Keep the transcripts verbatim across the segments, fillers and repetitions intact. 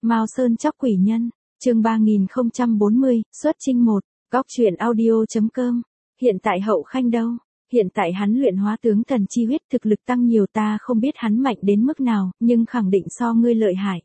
Mao Sơn chóc quỷ nhân, chương ba nghìn không trăm bốn mươi, xuất chinh một, góc truyện audio.com. Hiện tại Hậu Khanh đâu? Hiện tại hắn luyện hóa tướng thần chi huyết, thực lực tăng nhiều, ta không biết hắn mạnh đến mức nào, nhưng khẳng định so ngươi lợi hại.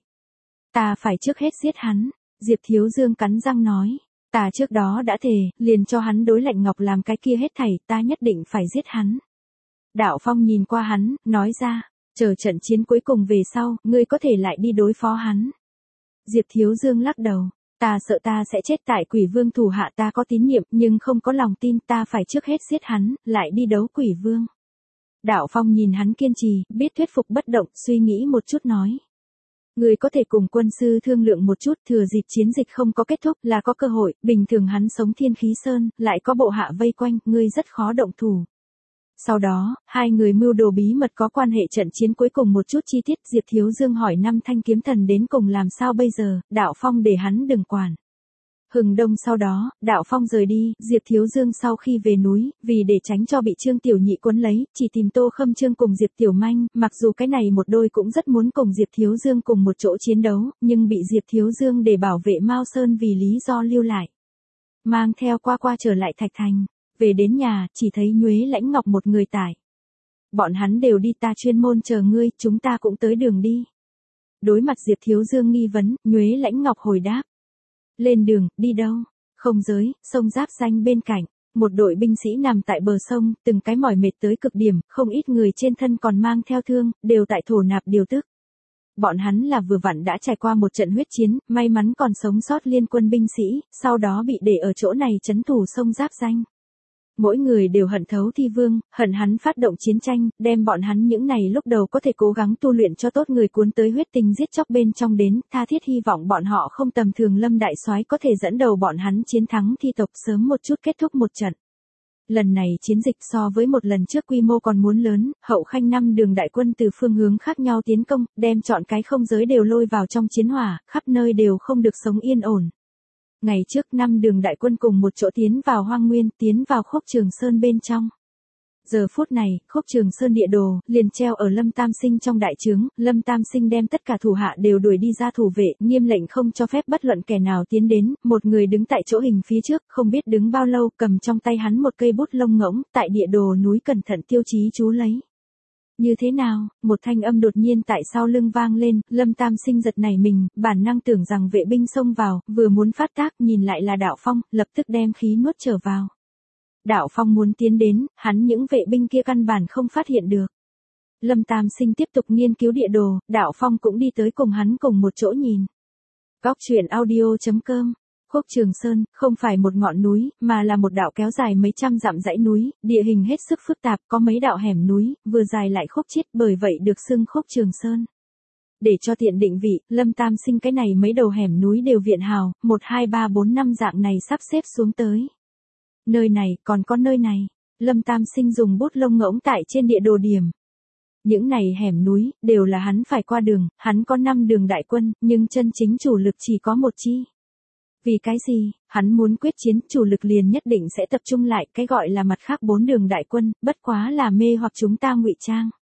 Ta phải trước hết giết hắn, Diệp Thiếu Dương cắn răng nói. Ta trước đó đã thề, liền cho hắn đối Lạnh Ngọc làm cái kia hết thảy, ta nhất định phải giết hắn. Đạo Phong nhìn qua hắn, nói ra, chờ trận chiến cuối cùng về sau, ngươi có thể lại đi đối phó hắn. Diệp Thiếu Dương lắc đầu, ta sợ ta sẽ chết tại Quỷ Vương thủ hạ, ta có tín nhiệm nhưng không có lòng tin, ta phải trước hết giết hắn, lại đi đấu Quỷ Vương. Đạo Phong nhìn hắn kiên trì, biết thuyết phục bất động, suy nghĩ một chút nói. Ngươi có thể cùng quân sư thương lượng một chút, thừa dịp chiến dịch không có kết thúc là có cơ hội, bình thường hắn sống Thiên Khí Sơn, lại có bộ hạ vây quanh, ngươi rất khó động thủ. Sau đó, hai người mưu đồ bí mật có quan hệ trận chiến cuối cùng một chút chi tiết. Diệp Thiếu Dương hỏi năm thanh kiếm thần đến cùng làm sao bây giờ, Đạo Phong để hắn đừng quản. Hừng đông sau đó, Đạo Phong rời đi, Diệp Thiếu Dương sau khi về núi, vì để tránh cho bị Trương Tiểu Nhị quấn lấy, chỉ tìm Tô Khâm Trương cùng Diệp Tiểu Manh, mặc dù cái này một đôi cũng rất muốn cùng Diệp Thiếu Dương cùng một chỗ chiến đấu, nhưng bị Diệp Thiếu Dương để bảo vệ Mao Sơn vì lý do lưu lại. Mang theo qua qua trở lại Thạch Thành, về đến nhà, chỉ thấy Nhuế Lãnh Ngọc một người tải. Bọn hắn đều đi, ta chuyên môn chờ ngươi, chúng ta cũng tới đường đi. Đối mặt Diệp Thiếu Dương nghi vấn, Nhuế Lãnh Ngọc hồi đáp. Lên đường, đi đâu? Không giới, sông Giáp Danh bên cạnh, một đội binh sĩ nằm tại bờ sông, từng cái mỏi mệt tới cực điểm, không ít người trên thân còn mang theo thương, đều tại thổ nạp điều tức. Bọn hắn là vừa vặn đã trải qua một trận huyết chiến, may mắn còn sống sót liên quân binh sĩ, sau đó bị để ở chỗ này trấn thủ sông Giáp Danh. Mỗi người đều hận Thấu Thi Vương, hận hắn phát động chiến tranh, đem bọn hắn những này lúc đầu có thể cố gắng tu luyện cho tốt người cuốn tới huyết tình giết chóc bên trong đến, tha thiết hy vọng bọn họ không tầm thường Lâm đại soái có thể dẫn đầu bọn hắn chiến thắng Thi tộc, sớm một chút kết thúc một trận. Lần này chiến dịch so với một lần trước quy mô còn muốn lớn, Hậu Khanh năm đường đại quân từ phương hướng khác nhau tiến công, đem chọn cái không giới đều lôi vào trong chiến hỏa, khắp nơi đều không được sống yên ổn. Ngày trước năm đường đại quân cùng một chỗ tiến vào Hoang Nguyên, tiến vào Khúc Trường Sơn bên trong. Giờ phút này, Khúc Trường Sơn địa đồ, liền treo ở Lâm Tam Sinh trong đại trướng, Lâm Tam Sinh đem tất cả thủ hạ đều đuổi đi ra thủ vệ, nghiêm lệnh không cho phép bất luận kẻ nào tiến đến, một người đứng tại chỗ hình phía trước, không biết đứng bao lâu, cầm trong tay hắn một cây bút lông ngỗng, tại địa đồ núi cẩn thận tiêu chí chú lấy. Như thế nào? Một thanh âm đột nhiên tại sau lưng vang lên, Lâm Tam Sinh giật nảy mình, bản năng tưởng rằng vệ binh xông vào, vừa muốn phát tác, nhìn lại là Đạo Phong, lập tức đem khí nuốt trở vào. Đạo Phong muốn tiến đến, hắn những vệ binh kia căn bản không phát hiện được. Lâm Tam Sinh tiếp tục nghiên cứu địa đồ, Đạo Phong cũng đi tới cùng hắn cùng một chỗ nhìn. Góc truyện audio.com. Khúc Trường Sơn, không phải một ngọn núi, mà là một đạo kéo dài mấy trăm dặm dãy núi, địa hình hết sức phức tạp, có mấy đạo hẻm núi, vừa dài lại khúc chiết, bởi vậy được xưng Khúc Trường Sơn. Để cho tiện định vị, Lâm Tam Sinh cái này mấy đầu hẻm núi đều viện hào, một hai ba bốn năm dạng này sắp xếp xuống tới. Nơi này, còn có nơi này, Lâm Tam Sinh dùng bút lông ngỗng tại trên địa đồ điểm. Những này hẻm núi, đều là hắn phải qua đường, hắn có năm đường đại quân, nhưng chân chính chủ lực chỉ có một chi. Vì cái gì, hắn muốn quyết chiến, chủ lực liền nhất định sẽ tập trung lại, cái gọi là mặt khác bốn đường đại quân, bất quá là mê hoặc chúng ta ngụy trang.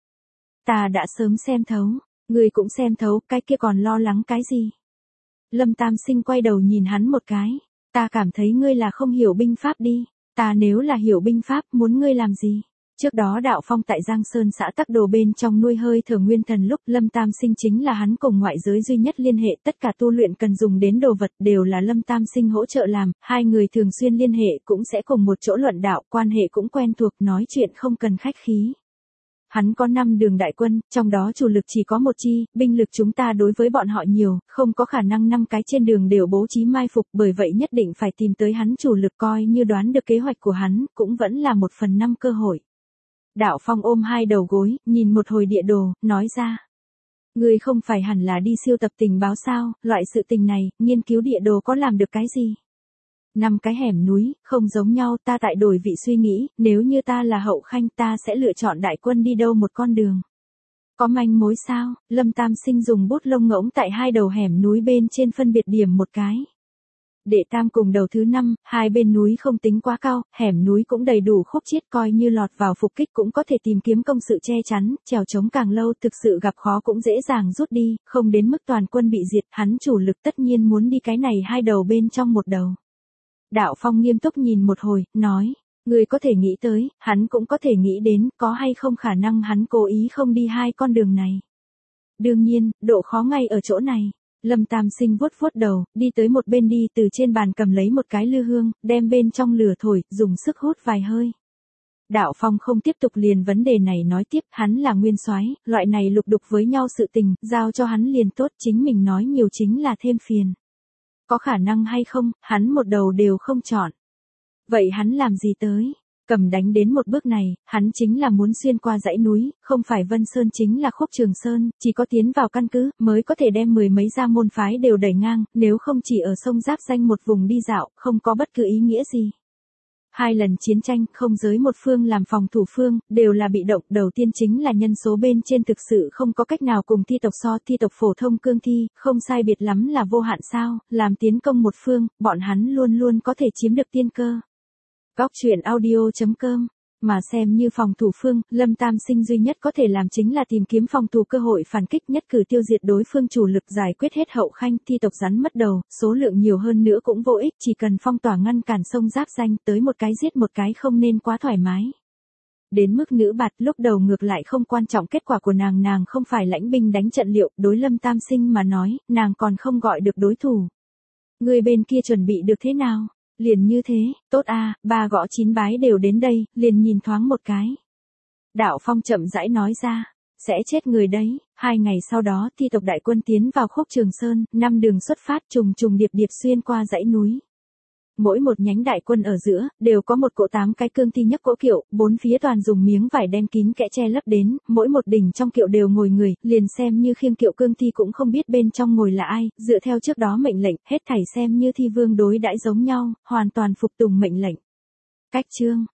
Ta đã sớm xem thấu, ngươi cũng xem thấu, cái kia còn lo lắng cái gì? Lâm Tam Sinh quay đầu nhìn hắn một cái, ta cảm thấy ngươi là không hiểu binh pháp đi, ta nếu là hiểu binh pháp, muốn ngươi làm gì? Trước đó Đạo Phong tại Giang Sơn xã Tắc Đồ bên trong nuôi hơi thở nguyên thần lúc, Lâm Tam Sinh chính là hắn cùng ngoại giới duy nhất liên hệ, tất cả tu luyện cần dùng đến đồ vật đều là Lâm Tam Sinh hỗ trợ làm, hai người thường xuyên liên hệ cũng sẽ cùng một chỗ luận đạo, quan hệ cũng quen thuộc, nói chuyện không cần khách khí. Hắn có năm đường đại quân, trong đó chủ lực chỉ có một chi, binh lực chúng ta đối với bọn họ nhiều, không có khả năng năm cái trên đường đều bố trí mai phục, bởi vậy nhất định phải tìm tới hắn chủ lực, coi như đoán được kế hoạch của hắn, cũng vẫn là một phần năm cơ hội. Đạo Phong ôm hai đầu gối, nhìn một hồi địa đồ, nói ra. Ngươi không phải hẳn là đi siêu tập tình báo sao, loại sự tình này, nghiên cứu địa đồ có làm được cái gì? Năm cái hẻm núi, không giống nhau, ta tại đổi vị suy nghĩ, nếu như ta là Hậu Khanh ta sẽ lựa chọn đại quân đi đâu một con đường. Có manh mối sao? Lâm Tam Sinh dùng bút lông ngỗng tại hai đầu hẻm núi bên trên phân biệt điểm một cái. Đệ tam cùng đầu thứ năm, hai bên núi không tính quá cao, hẻm núi cũng đầy đủ khúc chiết, coi như lọt vào phục kích cũng có thể tìm kiếm công sự che chắn, trèo trống càng lâu thực sự gặp khó cũng dễ dàng rút đi, không đến mức toàn quân bị diệt, hắn chủ lực tất nhiên muốn đi cái này hai đầu bên trong một đầu. Đạo Phong nghiêm túc nhìn một hồi, nói, người có thể nghĩ tới, hắn cũng có thể nghĩ đến, có hay không khả năng hắn cố ý không đi hai con đường này. Đương nhiên, độ khó ngay ở chỗ này. Lâm Tam Sinh vuốt vuốt đầu, đi tới một bên đi, từ trên bàn cầm lấy một cái lư hương, đem bên trong lửa thổi, dùng sức hút vài hơi. Đạo Phong không tiếp tục liền vấn đề này nói tiếp, hắn là nguyên soái, loại này lục đục với nhau sự tình, giao cho hắn liền tốt, chính mình nói nhiều chính là thêm phiền. Có khả năng hay không, hắn một đầu đều không chọn. Vậy hắn làm gì tới? Cầm đánh đến một bước này, hắn chính là muốn xuyên qua dãy núi, không phải Vân Sơn chính là Khúc Trường Sơn, chỉ có tiến vào căn cứ, mới có thể đem mười mấy gia môn phái đều đẩy ngang, nếu không chỉ ở sông giáp danh một vùng đi dạo, không có bất cứ ý nghĩa gì. Hai lần chiến tranh, không giới một phương làm phòng thủ phương, đều là bị động, đầu tiên chính là nhân số bên trên thực sự không có cách nào cùng thi tộc so, thi tộc phổ thông cương thi, không sai biệt lắm là vô hạn sao, làm tiến công một phương, bọn hắn luôn luôn có thể chiếm được tiên cơ. Góc truyện audio chấm com. Mà xem như phòng thủ phương, Lâm Tam Sinh duy nhất có thể làm chính là tìm kiếm phòng thủ cơ hội phản kích, nhất cử tiêu diệt đối phương chủ lực, giải quyết hết hậu khanh, thi tộc rắn mất đầu, số lượng nhiều hơn nữa cũng vô ích, chỉ cần phong tỏa ngăn cản sông giáp danh, tới một cái giết một cái không nên quá thoải mái. Đến mức nữ bạt, lúc đầu ngược lại không quan trọng kết quả của nàng, nàng không phải lãnh binh đánh trận liệu, đối Lâm Tam Sinh mà nói, nàng còn không gọi được đối thủ. Người bên kia chuẩn bị được thế nào? Liền như thế, tốt a, à, ba gõ chín bái đều đến đây, liền nhìn thoáng một cái. Đạo Phong chậm rãi nói ra, sẽ chết người đấy. Hai ngày sau đó, thi tộc đại quân tiến vào Khúc Trường Sơn, năm đường xuất phát trùng trùng điệp điệp xuyên qua dãy núi. Mỗi một nhánh đại quân ở giữa, đều có một cỗ tám cái cương thi nhấc cỗ kiệu, bốn phía toàn dùng miếng vải đen kín kẽ che lấp đến, mỗi một đỉnh trong kiệu đều ngồi người, liền xem như khiêng kiệu cương thi cũng không biết bên trong ngồi là ai, dựa theo trước đó mệnh lệnh, hết thảy xem như thi vương đối đãi giống nhau, hoàn toàn phục tùng mệnh lệnh. Cách chương